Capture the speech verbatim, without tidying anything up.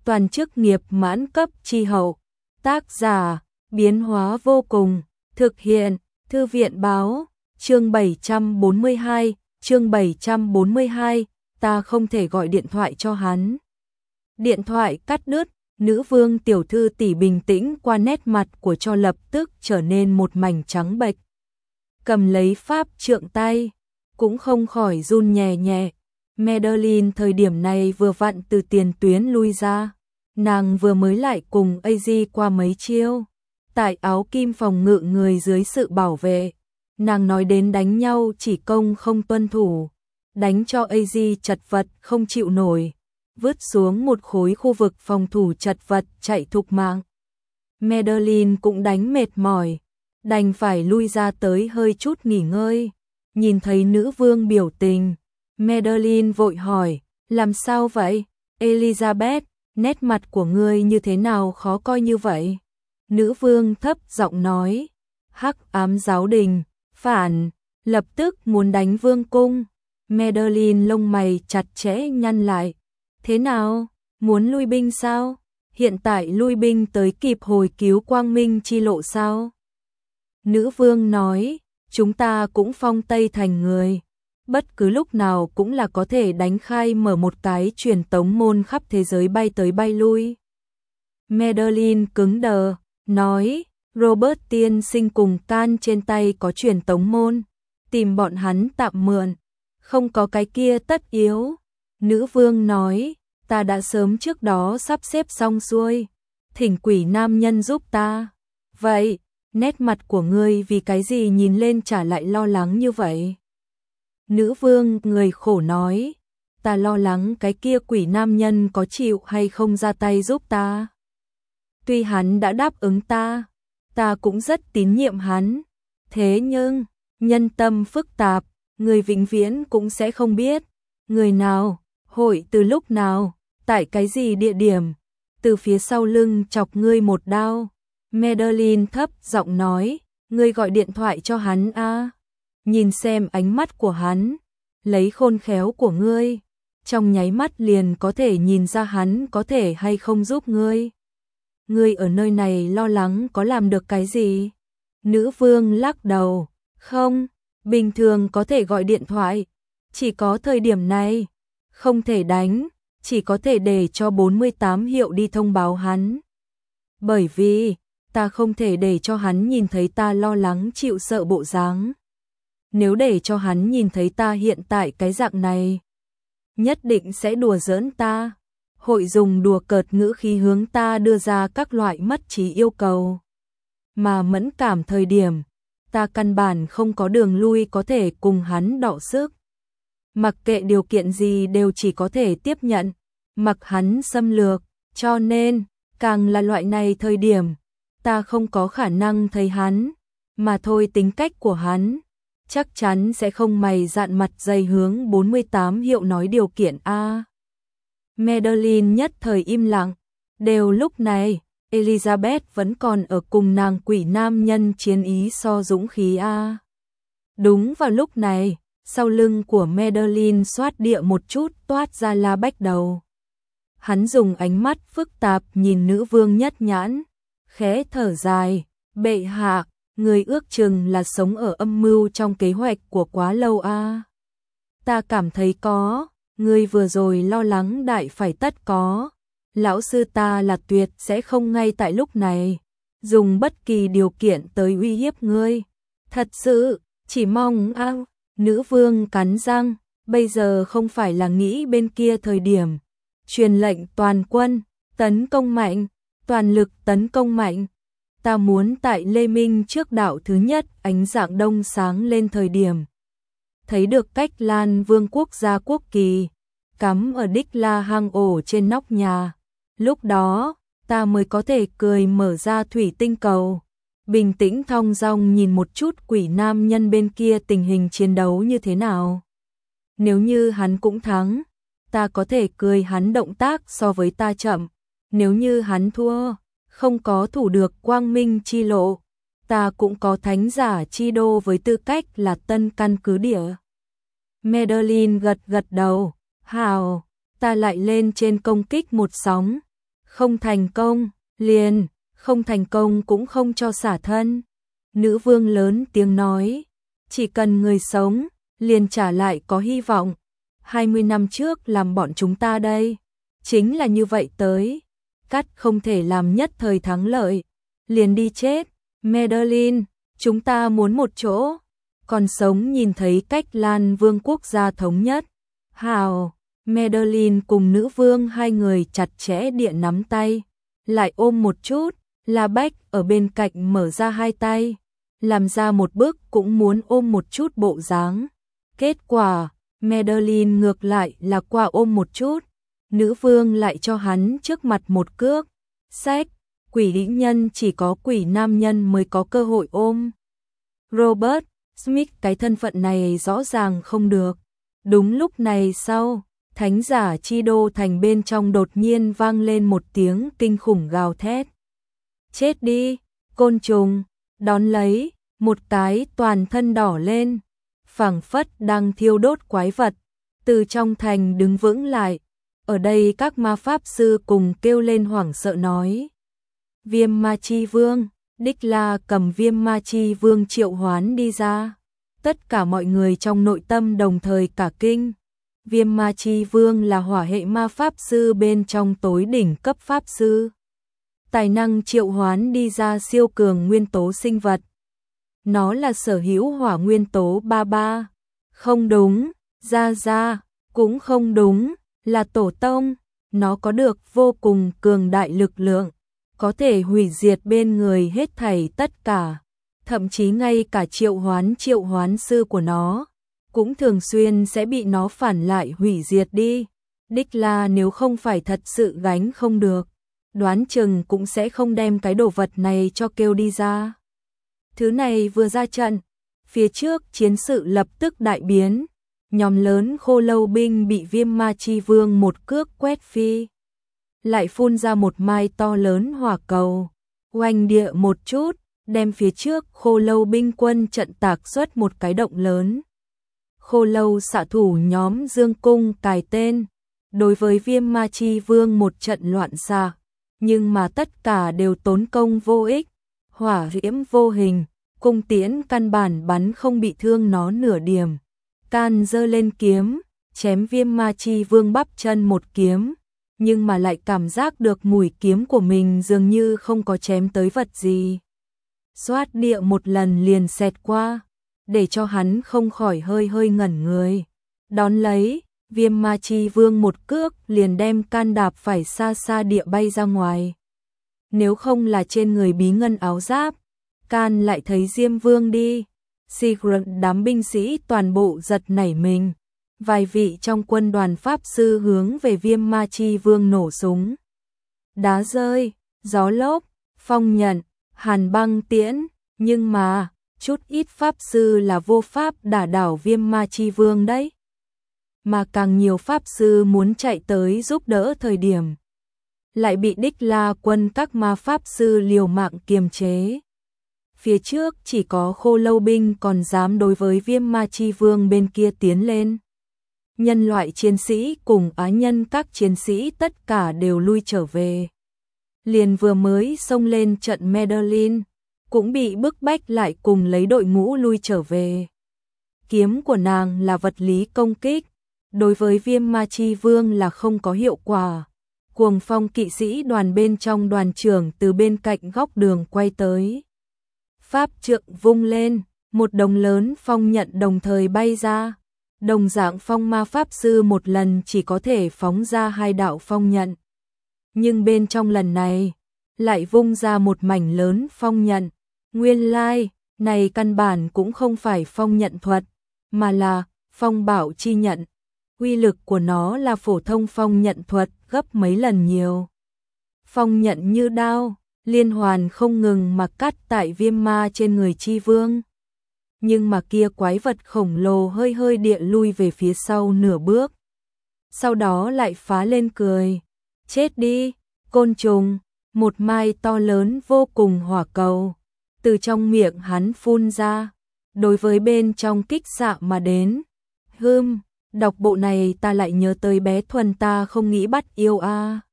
toàn chức nghiệp mãn cấp chi hậu. Tác giả, biến hóa vô cùng, thực hiện, Thư viện báo, chương bảy trăm bốn mươi hai, chương bảy trăm bốn mươi hai, ta không thể gọi điện thoại cho hắn. Điện thoại cắt đứt, nữ vương tiểu thư tỷ bình tĩnh qua nét mặt của cho lập tức trở nên một mảnh trắng bệch. Cầm lấy pháp trượng tay, cũng không khỏi run nhẹ nhẹ. Madeline thời điểm này vừa vặn từ tiền tuyến lui ra, nàng vừa mới lại cùng a giê qua mấy chiêu. Tại áo kim phòng ngự người dưới sự bảo vệ, nàng nói đến đánh nhau chỉ công không tuân thủ, đánh cho a giê chật vật không chịu nổi, vứt xuống một khối khu vực phòng thủ chật vật chạy thục mạng. Madeline cũng đánh mệt mỏi, đành phải lui ra tới hơi chút nghỉ ngơi. Nhìn thấy nữ vương biểu tình, Madeline vội hỏi, làm sao vậy, Elizabeth, nét mặt của ngươi như thế nào khó coi như vậy? Nữ vương thấp giọng nói, hắc ám giáo đình, phản, lập tức muốn đánh vương cung. Madeline lông mày chặt chẽ nhăn lại, thế nào, muốn lui binh sao? Hiện tại lui binh tới kịp hồi cứu quang minh chi lộ sao? Nữ vương nói, chúng ta cũng phong Tây thành người, bất cứ lúc nào cũng là có thể đánh khai mở một cái truyền tống môn khắp thế giới bay tới bay lui. Madeline cứng đờ, nói, Robert tiên sinh cùng can trên tay có truyền tống môn, tìm bọn hắn tạm mượn, không có cái kia tất yếu. Nữ vương nói, ta đã sớm trước đó sắp xếp xong xuôi, thỉnh quỷ nam nhân giúp ta. Vậy, nét mặt của ngươi vì cái gì nhìn lên trả lại lo lắng như vậy? Nữ vương người khổ nói, ta lo lắng cái kia quỷ nam nhân có chịu hay không ra tay giúp ta. Tuy hắn đã đáp ứng ta, ta cũng rất tín nhiệm hắn, thế nhưng, nhân tâm phức tạp, người vĩnh viễn cũng sẽ không biết, người nào, hội từ lúc nào, tại cái gì địa điểm, từ phía sau lưng chọc ngươi một đao. Madeline thấp giọng nói, ngươi gọi điện thoại cho hắn a, nhìn xem ánh mắt của hắn, lấy khôn khéo của ngươi, trong nháy mắt liền có thể nhìn ra hắn có thể hay không giúp ngươi. Ngươi ở nơi này lo lắng có làm được cái gì? Nữ vương lắc đầu, không, bình thường có thể gọi điện thoại, chỉ có thời điểm này, không thể đánh, chỉ có thể để cho bốn mươi tám hiệu đi thông báo hắn. Bởi vì, ta không thể để cho hắn nhìn thấy ta lo lắng chịu sợ bộ dáng. Nếu để cho hắn nhìn thấy ta hiện tại cái dạng này, nhất định sẽ đùa giỡn ta, hội dùng đùa cợt ngữ khí hướng ta đưa ra các loại mất trí yêu cầu. Mà mẫn cảm thời điểm, ta căn bản không có đường lui có thể cùng hắn đọ sức. Mặc kệ điều kiện gì đều chỉ có thể tiếp nhận, mặc hắn xâm lược, cho nên, càng là loại này thời điểm, ta không có khả năng thấy hắn, mà thôi tính cách của hắn, chắc chắn sẽ không mày dạn mặt dày hướng bốn mươi tám hiệu nói điều kiện a. Madeline nhất thời im lặng, đều lúc này, Elizabeth vẫn còn ở cùng nàng quỷ nam nhân chiến ý so dũng khí a. Đúng vào lúc này, sau lưng của Madeline xoát địa một chút toát ra la bách đầu. Hắn dùng ánh mắt phức tạp nhìn nữ vương nhất nhãn, khẽ thở dài, bệ hạ, người ước chừng là sống ở âm mưu trong kế hoạch của quá lâu a. Ta cảm thấy có, người vừa rồi lo lắng đại phải tất có. Lão sư ta là tuyệt sẽ không ngay tại lúc này dùng bất kỳ điều kiện tới uy hiếp ngươi. Thật sự, chỉ mong a. Nữ vương cắn răng, bây giờ không phải là nghĩ bên kia thời điểm. Truyền lệnh toàn quân, tấn công mạnh, toàn lực tấn công mạnh. Ta muốn tại Lê Minh trước đạo thứ nhất ánh dạng đông sáng lên thời điểm. Thấy được cách Lan Vương quốc gia quốc kỳ, cắm ở đích la hang ổ trên nóc nhà. Lúc đó, ta mới có thể cười mở ra thủy tinh cầu. Bình tĩnh thong dong nhìn một chút quỷ nam nhân bên kia tình hình chiến đấu như thế nào. Nếu như hắn cũng thắng, ta có thể cười hắn động tác so với ta chậm. Nếu như hắn thua, không có thủ được quang minh chi lộ, ta cũng có thánh giả chi đô với tư cách là tân căn cứ địa. Madeline gật gật đầu, hào, ta lại lên trên công kích một sóng. Không thành công, liền, không thành công cũng không cho xả thân. Nữ vương lớn tiếng nói, chỉ cần người sống, liền trả lại có hy vọng. hai mươi năm trước làm bọn chúng ta đây, chính là như vậy tới. Cắt không thể làm nhất thời thắng lợi, liền đi chết. Madeline, chúng ta muốn một chỗ, còn sống nhìn thấy cách Lan Vương quốc gia thống nhất. Hào, Madeline cùng nữ vương hai người chặt chẽ địa nắm tay, lại ôm một chút, La Bách ở bên cạnh mở ra hai tay, làm ra một bước cũng muốn ôm một chút bộ dáng. Kết quả, Madeline ngược lại là qua ôm một chút, nữ vương lại cho hắn trước mặt một cước. Sách, quỷ đĩ nhân chỉ có quỷ nam nhân mới có cơ hội ôm. Robert Smith cái thân phận này rõ ràng không được. Đúng lúc này sau, thánh giả chi đô thành bên trong đột nhiên vang lên một tiếng kinh khủng gào thét. Chết đi, côn trùng, đón lấy, một cái toàn thân đỏ lên, phảng phất đang thiêu đốt quái vật, từ trong thành đứng vững lại. Ở đây các ma pháp sư cùng kêu lên hoảng sợ nói. Viêm ma chi vương, đích la cầm viêm ma chi vương triệu hoán đi ra. Tất cả mọi người trong nội tâm đồng thời cả kinh. Viêm ma chi vương là hỏa hệ ma pháp sư bên trong tối đỉnh cấp pháp sư. Tài năng triệu hoán đi ra siêu cường nguyên tố sinh vật. Nó là sở hữu hỏa nguyên tố ba ba. Không đúng, ra ra, cũng không đúng, là tổ tông. Nó có được vô cùng cường đại lực lượng, có thể hủy diệt bên người hết thảy tất cả. Thậm chí ngay cả triệu hoán triệu hoán sư của nó cũng thường xuyên sẽ bị nó phản lại hủy diệt đi. Đích là nếu không phải thật sự gánh không được, đoán chừng cũng sẽ không đem cái đồ vật này cho kêu đi ra. Thứ này vừa ra trận, phía trước chiến sự lập tức đại biến. Nhóm lớn khô lâu binh bị viêm ma chi vương một cước quét phi. Lại phun ra một mai to lớn hỏa cầu, oanh địa một chút, đem phía trước khô lâu binh quân trận tạc xuất một cái động lớn. Khô lâu xạ thủ nhóm dương cung cài tên, đối với viêm ma chi vương một trận loạn xạ, nhưng mà tất cả đều tốn công vô ích, hỏa diễm vô hình, cung tiễn căn bản bắn không bị thương nó nửa điểm. Can giơ lên kiếm, chém viêm ma chi vương bắp chân một kiếm, nhưng mà lại cảm giác được mùi kiếm của mình dường như không có chém tới vật gì. Xoát địa một lần liền xẹt qua, để cho hắn không khỏi hơi hơi ngẩn người. Đón lấy, viêm ma chi vương một cước liền đem can đạp phải xa xa địa bay ra ngoài. Nếu không là trên người bí ngân áo giáp, can lại thấy Diêm Vương đi. Secret đám binh sĩ toàn bộ giật nảy mình. Vài vị trong quân đoàn pháp sư hướng về viêm ma chi vương nổ súng. Đá rơi, gió lốc, phong nhận, hàn băng tiễn, nhưng mà, chút ít pháp sư là vô pháp đả đảo viêm ma chi vương đấy. Mà càng nhiều pháp sư muốn chạy tới giúp đỡ thời điểm, lại bị đích la quân các ma pháp sư liều mạng kiềm chế. Phía trước chỉ có khô lâu binh còn dám đối với viêm ma chi vương bên kia tiến lên. Nhân loại chiến sĩ cùng á nhân các chiến sĩ tất cả đều lui trở về. Liền vừa mới xông lên trận Madeline, cũng bị bức bách lại cùng lấy đội ngũ lui trở về. Kiếm của nàng là vật lý công kích, đối với viêm ma chi vương là không có hiệu quả. Cuồng phong kỵ sĩ đoàn bên trong đoàn trưởng từ bên cạnh góc đường quay tới. Pháp trượng vung lên, một đồng lớn phong nhận đồng thời bay ra. Đồng dạng phong ma pháp sư một lần chỉ có thể phóng ra hai đạo phong nhận. Nhưng bên trong lần này, lại vung ra một mảnh lớn phong nhận. Nguyên lai, này căn bản cũng không phải phong nhận thuật, mà là phong bảo chi nhận. Uy lực của nó là phổ thông phong nhận thuật gấp mấy lần nhiều. Phong nhận như đao, liên hoàn không ngừng mà cắt tại viêm ma trên người chi vương. Nhưng mà kia quái vật khổng lồ hơi hơi địa lui về phía sau nửa bước. Sau đó lại phá lên cười. Chết đi, côn trùng, một mai to lớn vô cùng hỏa cầu. Từ trong miệng hắn phun ra, đối với bên trong kích xạ mà đến. Hưm, đọc bộ này ta lại nhớ tới bé Thuần ta không nghĩ bắt yêu a. À.